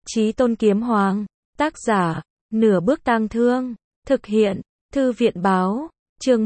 Chí Tôn Kiếm Hoàng. Tác giả, Nửa Bước Tang Thương. Thực hiện, Thư viện Báo. Chương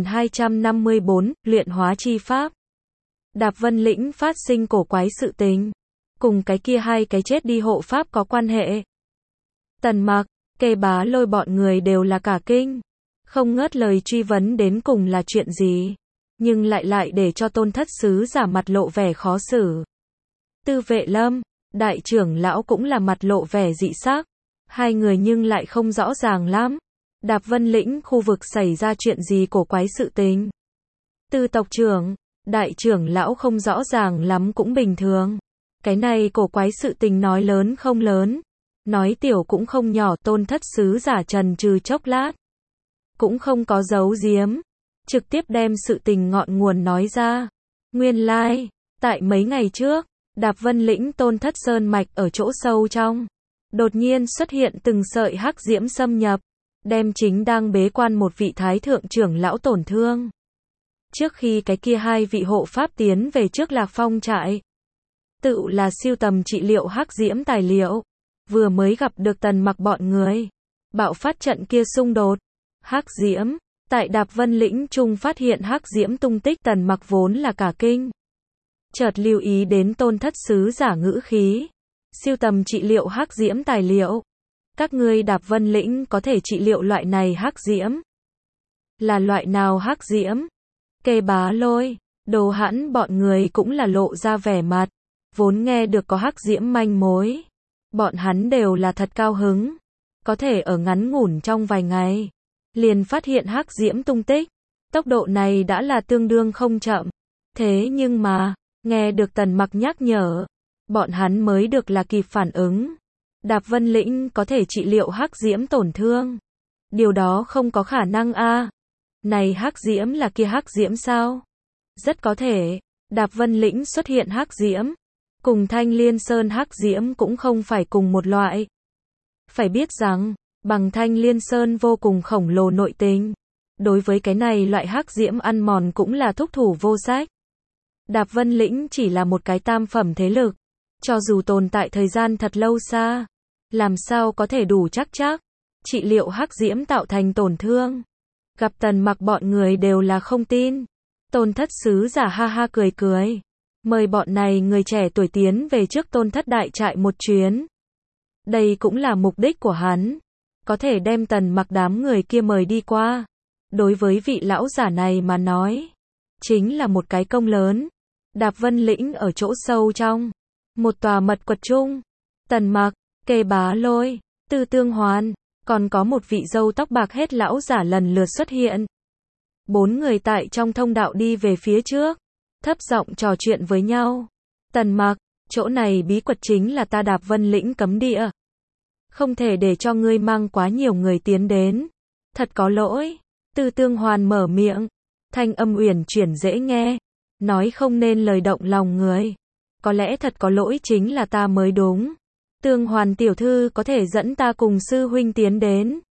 1254, Luyện Hóa Chi Pháp. Đạp Vân Lĩnh phát sinh cổ quái sự tình. Cùng cái kia hai cái chết đi hộ pháp có quan hệ. Tần Mặc, Kê Bá Lôi bọn người đều là cả kinh. Không ngớt lời truy vấn đến cùng là chuyện gì. Nhưng lại để cho Tôn Thất Sứ giả mặt lộ vẻ khó xử. Tư Vệ Lâm, đại trưởng lão cũng là mặt lộ vẻ dị sắc. Hai người nhưng lại không rõ ràng lắm. Đạp Vân Lĩnh khu vực xảy ra chuyện gì cổ quái sự tình. Tư tộc trưởng, đại trưởng lão không rõ ràng lắm cũng bình thường. Cái này cổ quái sự tình nói lớn không lớn, nói tiểu cũng không nhỏ. Tôn Thất Sứ giả trần trừ chốc lát, cũng không có giấu giếm, trực tiếp đem sự tình ngọn nguồn nói ra. Nguyên lai, tại mấy ngày trước, Đạp Vân Lĩnh Tôn Thất Sơn mạch ở chỗ sâu trong, đột nhiên xuất hiện từng sợi hắc diễm xâm nhập, đem chính đang bế quan một vị thái thượng trưởng lão tổn thương. Trước khi cái kia hai vị hộ pháp tiến về trước Lạc Phong trại, tự là siêu tầm trị liệu hắc diễm tài liệu, vừa mới gặp được Tần Mặc bọn người, bạo phát trận kia xung đột. Hắc diễm, tại Đạp Vân Lĩnh trung phát hiện hắc diễm tung tích. Tần Mặc vốn là cả kinh, chợt lưu ý đến Tôn Thất Sứ giả ngữ khí. Siêu tầm trị liệu hắc diễm tài liệu, các ngươi Đạp Vân Lĩnh có thể trị liệu loại này hắc diễm? Là loại nào hắc diễm? Kê Bá Lôi, Đồ Hãn bọn người cũng là lộ ra vẻ mặt, vốn nghe được có hắc diễm manh mối, bọn hắn đều là thật cao hứng, có thể ở ngắn ngủn trong vài ngày liền phát hiện hắc diễm tung tích. Tốc độ này đã là tương đương không chậm. Thế nhưng mà, nghe được Tần Mặc nhắc nhở, bọn hắn mới được là kịp phản ứng. Đạp Vân Lĩnh có thể trị liệu hắc diễm tổn thương? Điều đó không có khả năng a. Này hắc diễm là kia hắc diễm sao? Rất có thể, Đạp Vân Lĩnh xuất hiện hắc diễm, cùng Thanh Liên Sơn hắc diễm cũng không phải cùng một loại. Phải biết rằng, bằng Thanh Liên Sơn vô cùng khổng lồ nội tình, đối với cái này loại hắc diễm ăn mòn cũng là thúc thủ vô sách. Đạp Vân Lĩnh chỉ là một cái tam phẩm thế lực, cho dù tồn tại thời gian thật lâu xa, làm sao có thể đủ chắc trị liệu hắc diễm tạo thành tổn thương. Gặp Tần Mặc bọn người đều là không tin. Tôn Thất Sứ giả ha ha cười cười, mời bọn này người trẻ tuổi tiến về trước Tôn Thất đại trại một chuyến. Đây cũng là mục đích của hắn, có thể đem Tần Mặc đám người kia mời đi qua. Đối với vị lão giả này mà nói, chính là một cái công lớn. Đạp Vân Lĩnh ở chỗ sâu trong một tòa mật quật chung, Tần Mặc, Kê Bá Lôi, Tư Tương Hoàn, còn có một vị râu tóc bạc hết lão giả lần lượt xuất hiện. Bốn người tại trong thông đạo đi về phía trước, thấp giọng trò chuyện với nhau. Tần Mặc, chỗ này bí quật chính là ta Đạp Vân Lĩnh cấm địa, không thể để cho ngươi mang quá nhiều người tiến đến. Thật có lỗi. Tư Tương Hoàn mở miệng, thanh âm uyển chuyển dễ nghe, nói không nên lời động lòng người. Có lẽ thật có lỗi chính là ta mới đúng. Tương Hoàn tiểu thư có thể dẫn ta cùng sư huynh tiến đến,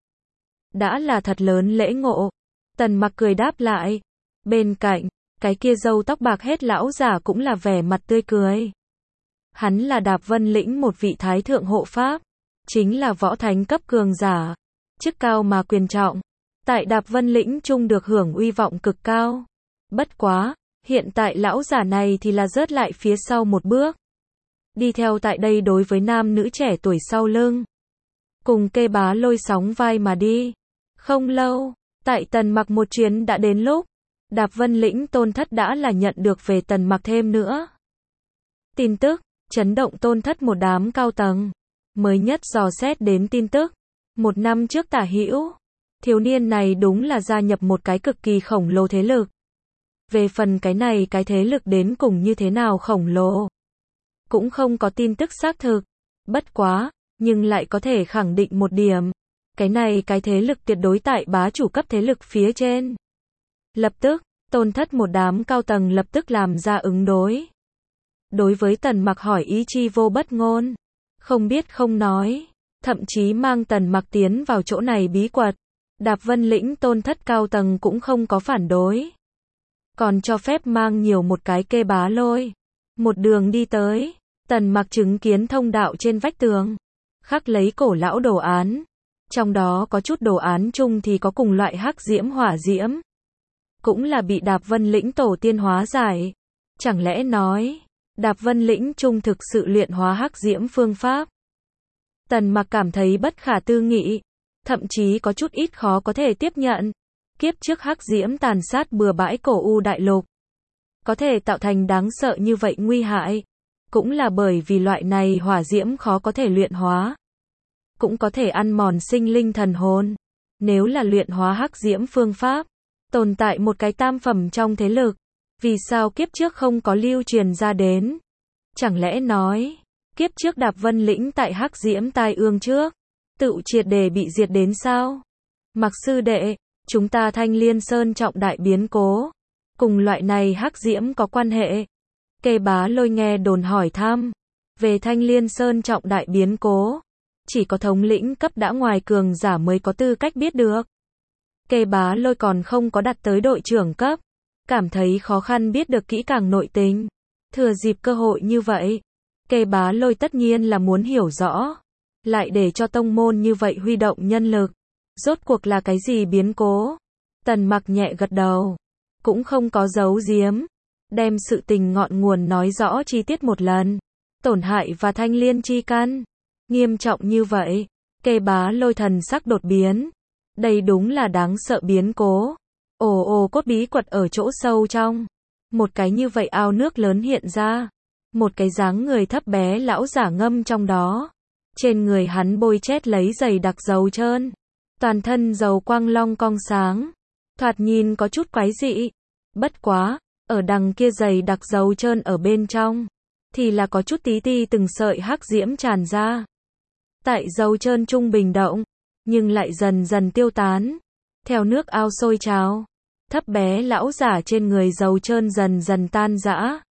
đã là thật lớn lễ ngộ. Tần Mặc cười đáp lại. Bên cạnh, cái kia râu tóc bạc hết lão giả cũng là vẻ mặt tươi cười. Hắn là Đạp Vân Lĩnh một vị thái thượng hộ pháp, chính là võ thánh cấp cường giả, chức cao mà quyền trọng, tại Đạp Vân Lĩnh trung được hưởng uy vọng cực cao. Bất quá, hiện tại lão giả này thì là rớt lại phía sau một bước, đi theo tại đây đối với nam nữ trẻ tuổi sau lưng, cùng Kê Bá Lôi sóng vai mà đi. Không lâu, tại Tần Mặc một chuyến đã đến lúc, Đạp Vân Lĩnh Tôn Thất đã là nhận được về Tần Mặc thêm nữa tin tức, chấn động Tôn Thất một đám cao tầng. Mới nhất dò xét đến tin tức, 1 năm trước tả hữu, thiếu niên này đúng là gia nhập một cái cực kỳ khổng lồ thế lực. Về phần cái này cái thế lực đến cùng như thế nào khổng lồ, cũng không có tin tức xác thực. Bất quá, nhưng lại có thể khẳng định một điểm, cái này cái thế lực tuyệt đối tại bá chủ cấp thế lực phía trên. Lập tức, Tôn Thất một đám cao tầng lập tức làm ra ứng đối. Đối với Tần Mặc hỏi ý chi vô bất ngôn, không biết không nói, thậm chí mang Tần Mặc tiến vào chỗ này bí quật. Đạp Vân Lĩnh Tôn Thất cao tầng cũng không có phản đối, còn cho phép mang nhiều một cái Kê Bá Lôi. Một đường đi tới, Tần Mặc chứng kiến thông đạo trên vách tường, khắc lấy cổ lão đồ án. Trong đó có chút đồ án chung thì có cùng loại hắc diễm hỏa diễm. Cũng là bị Đạp Vân Lĩnh tổ tiên hóa giải. Chẳng lẽ nói, Đạp Vân Lĩnh chung thực sự luyện hóa hắc diễm phương pháp? Tần Mặc cảm thấy bất khả tư nghị, thậm chí có chút ít khó có thể tiếp nhận. Kiếp trước hắc diễm tàn sát bừa bãi cổ u đại lục, có thể tạo thành đáng sợ như vậy nguy hại, cũng là bởi vì loại này hỏa diễm khó có thể luyện hóa, cũng có thể ăn mòn sinh linh thần hồn. Nếu là luyện hóa hắc diễm phương pháp, tồn tại một cái tam phẩm trong thế lực, vì sao kiếp trước không có lưu truyền ra đến? Chẳng lẽ nói, kiếp trước Đạp Vân Lĩnh tại hắc diễm tai ương trước, tự triệt để bị diệt đến sao? Mặc sư đệ, chúng ta Thanh Liên Sơn trọng đại biến cố, cùng loại này hắc diễm có quan hệ? Kê Bá Lôi nghe đồn hỏi thăm, về Thanh Liên Sơn trọng đại biến cố, chỉ có thống lĩnh cấp đã ngoài cường giả mới có tư cách biết được. Kê Bá Lôi còn không có đạt tới đội trưởng cấp, cảm thấy khó khăn biết được kỹ càng nội tình. Thừa dịp cơ hội như vậy, Kê Bá Lôi tất nhiên là muốn hiểu rõ, lại để cho tông môn như vậy huy động nhân lực. Rốt cuộc là cái gì biến cố? Tần Mặc nhẹ gật đầu, cũng không có giấu giếm, đem sự tình ngọn nguồn nói rõ chi tiết một lần. Tổn hại và Thanh Liên chi căn, nghiêm trọng như vậy. Kê Bá Lôi thần sắc đột biến. Đây đúng là đáng sợ biến cố. Ồ cốt bí quật ở chỗ sâu trong. Một cái như vậy ao nước lớn hiện ra. Một cái dáng người thấp bé lão giả ngâm trong đó. Trên người hắn bôi chét lấy dày đặc dầu trơn. Toàn thân dầu quang long cong sáng. Thoạt nhìn có chút quái dị. Bất quá, ở đằng kia dày đặc dầu trơn ở bên trong, thì là có chút tí ti từng sợi hắc diễm tràn ra. Tại dầu trơn trung bình động, nhưng lại dần dần tiêu tán. Theo nước ao sôi trào, thấp bé lão giả trên người dầu trơn dần dần tan rã.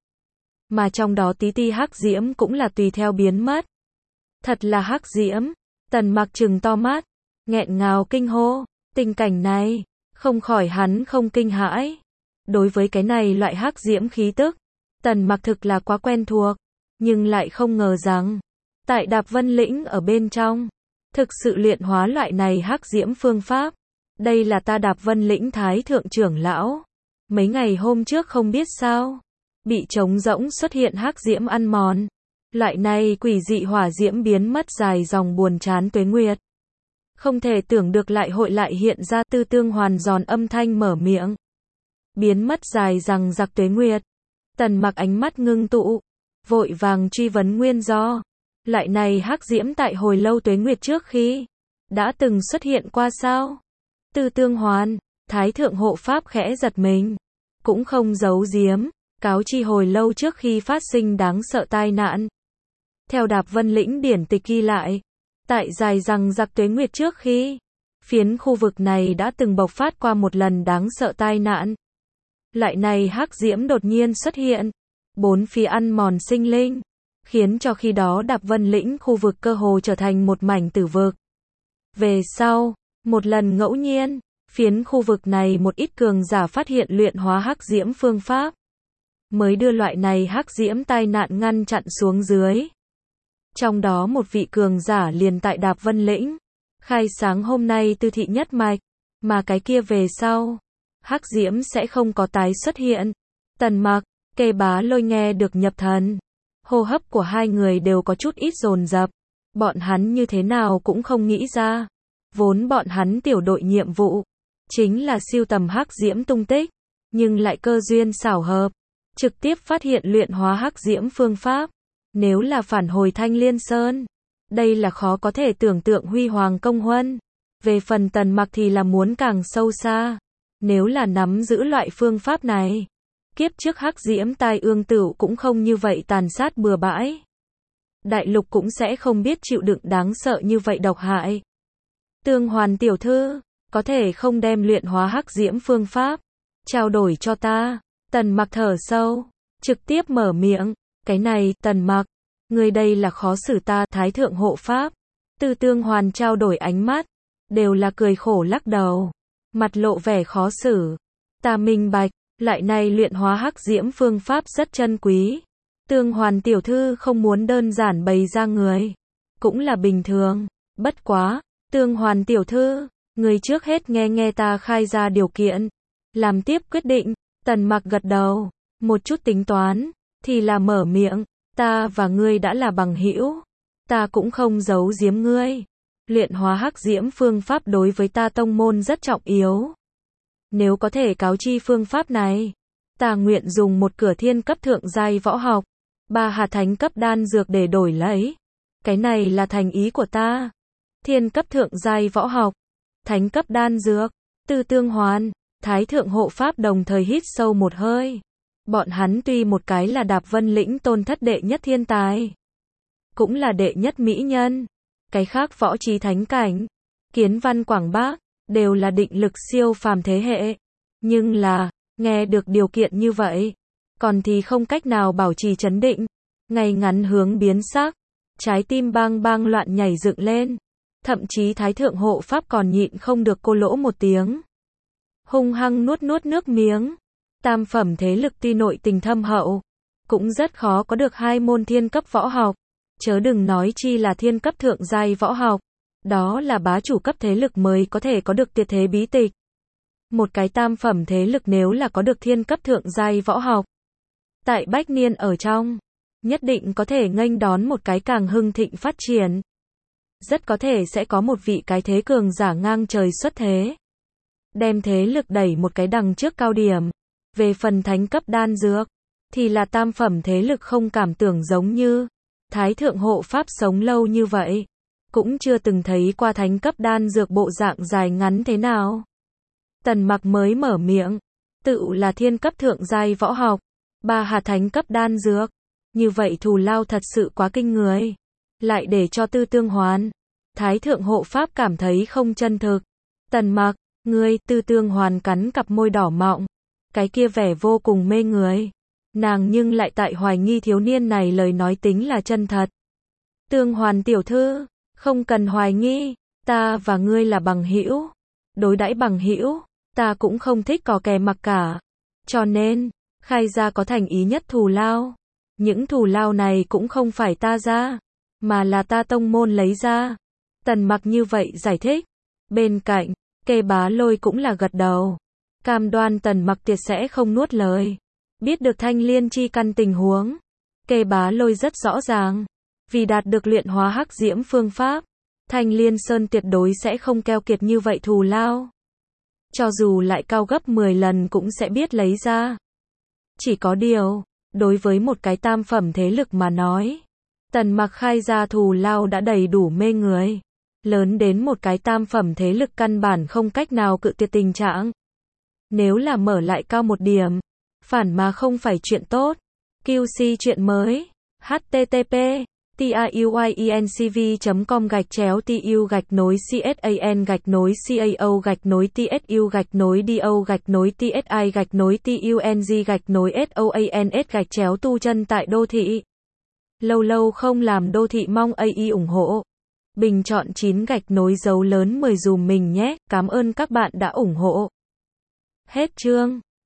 Mà trong đó tí ti hắc diễm cũng là tùy theo biến mất. Thật là hắc diễm. Tần Mặc trừng to mắt, nghẹn ngào kinh hô. Tình cảnh này, không khỏi hắn không kinh hãi. Đối với cái này loại hắc diễm khí tức, Tần Mặc thực là quá quen thuộc, nhưng lại không ngờ rằng, tại Đạp Vân Lĩnh ở bên trong, thực sự luyện hóa loại này hắc diễm phương pháp. Đây là ta Đạp Vân Lĩnh Thái thượng trưởng lão. Mấy ngày hôm trước không biết sao, bị trống rỗng xuất hiện hắc diễm ăn mòn. Loại này quỷ dị hỏa diễm biến mất dài dòng buồn chán tuế nguyệt. Không thể tưởng được lại hội lại hiện ra. Tư Tương Hoàn giòn âm thanh mở miệng. Biến mất dài rằng giặc tuế nguyệt. Tần Mặc ánh mắt ngưng tụ, vội vàng truy vấn nguyên do. Loại này hắc diễm tại hồi lâu tuế nguyệt trước khi đã từng xuất hiện qua sao? Tư Tương Hoàn, Thái thượng hộ pháp khẽ giật mình, cũng không giấu giếm, cáo chi hồi lâu trước khi phát sinh đáng sợ tai nạn. Theo Đạp Vân Lĩnh điển tịch ghi lại, tại dài rằng giặc tuế nguyệt trước khi, phiến khu vực này đã từng bộc phát qua một lần đáng sợ tai nạn. Loại này hắc diễm đột nhiên xuất hiện, bốn phía ăn mòn sinh linh, khiến cho khi đó Đạp Vân Lĩnh khu vực cơ hồ trở thành một mảnh tử vực. Về sau, một lần ngẫu nhiên, phiến khu vực này một ít cường giả phát hiện luyện hóa hắc diễm phương pháp, mới đưa loại này hắc diễm tai nạn ngăn chặn xuống dưới. Trong đó một vị cường giả liền tại Đạp Vân Lĩnh, khai sáng hôm nay Tư thị nhất mạch, mà cái kia về sau, hắc diễm sẽ không có tái xuất hiện. Tần Mặc, Kê Bá Lôi nghe được nhập thần. Hô hấp của hai người đều có chút ít dồn dập. Bọn hắn như thế nào cũng không nghĩ ra. Vốn bọn hắn tiểu đội nhiệm vụ chính là siêu tầm hắc diễm tung tích, nhưng lại cơ duyên xảo hợp, trực tiếp phát hiện luyện hóa hắc diễm phương pháp. Nếu là phản hồi Thanh Liên Sơn, đây là khó có thể tưởng tượng huy hoàng công huân. Về phần Tần Mặc thì là muốn càng sâu xa. Nếu là nắm giữ loại phương pháp này, kiếp trước hắc diễm tai ương tửu cũng không như vậy tàn sát bừa bãi. Đại lục cũng sẽ không biết chịu đựng đáng sợ như vậy độc hại. Tương Hoàn tiểu thư, có thể không đem luyện hóa hắc diễm phương pháp trao đổi cho ta? Tần Mặc thở sâu, trực tiếp mở miệng. Cái này, Tần Mặc, người đây là khó xử ta. Thái thượng hộ pháp, Tư Tương Hoàn trao đổi ánh mắt, đều là cười khổ lắc đầu, mặt lộ vẻ khó xử. Ta minh bạch, loại này luyện hóa hắc diễm phương pháp rất chân quý. Tương Hoàn tiểu thư không muốn đơn giản bày ra người. cũng là bình thường. Bất quá, Tương Hoàn tiểu thư, người trước hết nghe nghe ta khai ra điều kiện, làm tiếp quyết định. Tần Mặc gật đầu, một chút tính toán, thì là mở miệng, ta và ngươi đã là bằng hữu, ta cũng không giấu giếm ngươi. Luyện hóa hắc diễm phương pháp đối với ta tông môn rất trọng yếu. Nếu có thể cáo chi phương pháp này, ta nguyện dùng một cửa thiên cấp thượng giai võ học, 3 hạt thánh cấp đan dược để đổi lấy. Cái này là thành ý của ta. Thiên cấp thượng giai võ học, thánh cấp đan dược, Tư Tương Hoàn, Thái thượng hộ pháp đồng thời hít sâu một hơi. Bọn hắn tuy một cái là Đạp Vân Lĩnh tôn thất đệ nhất thiên tài, cũng là đệ nhất mỹ nhân, cái khác võ trí thánh cảnh, Kiến Văn Quảng Bác, đều là định lực siêu phàm thế hệ. Nhưng là, nghe được điều kiện như vậy, còn thì không cách nào bảo trì trấn định, ngay ngắn hướng biến sắc, trái tim bang bang loạn nhảy dựng lên. Thậm chí Thái thượng hộ pháp còn nhịn không được cô lỗ một tiếng. Hung hăng nuốt nước miếng. Tam phẩm thế lực tuy nội tình thâm hậu, cũng rất khó có được 2 môn thiên cấp võ học, chớ đừng nói chi là thiên cấp thượng giai võ học. Đó là bá chủ cấp thế lực mới có thể có được tuyệt thế bí tịch. Một cái tam phẩm thế lực nếu là có được thiên cấp thượng giai võ học, tại bách niên ở trong, nhất định có thể nghênh đón một cái càng hưng thịnh phát triển. Rất có thể sẽ có một vị cái thế cường giả ngang trời xuất thế, đem thế lực đẩy một cái đằng trước cao điểm. Về phần thánh cấp đan dược, thì là tam phẩm thế lực không cảm tưởng giống như Thái thượng hộ pháp sống lâu như vậy, cũng chưa từng thấy qua thánh cấp đan dược bộ dạng dài ngắn thế nào. Tần Mặc mới mở miệng, tự là thiên cấp thượng giai võ học, 3 hạt thánh cấp đan dược, như vậy thù lao thật sự quá kinh người, lại để cho Tư Tương Hoàn, Thái thượng hộ pháp cảm thấy không chân thực. Tần Mặc, ngươi, Tư Tương Hoàn cắn cặp môi đỏ mọng, cái kia vẻ vô cùng mê người. Nàng nhưng lại tại hoài nghi thiếu niên này lời nói tính là chân thật. Tương Hoàn tiểu thư, không cần hoài nghi, ta và ngươi là bằng hữu. Đối đãi bằng hữu, ta cũng không thích cò kè mặc cả. Cho nên, khai ra có thành ý nhất thù lao. Những thù lao này cũng không phải ta ra, mà là ta tông môn lấy ra. Tần Mặc như vậy giải thích. Bên cạnh, Kê Bá Lôi cũng là gật đầu. Cam đoan Tần Mặc tuyệt sẽ không nuốt lời. Biết được Thanh Liên chi căn tình huống, Kê Bá Lôi rất rõ ràng. Vì đạt được luyện hóa hắc diễm phương pháp, Thanh Liên Sơn tuyệt đối sẽ không keo kiệt như vậy thù lao. Cho dù lại cao gấp 10 lần cũng sẽ biết lấy ra. Chỉ có điều, đối với một cái tam phẩm thế lực mà nói, Tần Mặc khai ra thù lao đã đầy đủ mê người. Lớn đến một cái tam phẩm thế lực căn bản không cách nào cự tuyệt tình trạng. Nếu là mở lại cao một điểm, phản mà không phải chuyện tốt. QC chuyện mới. http tu chân tại đô thị. Lâu lâu không làm đô thị mong AI ủng hộ. Bình chọn 9 dấu lớn 10 dùm mình nhé. Cảm ơn các bạn đã ủng hộ. Hết chương.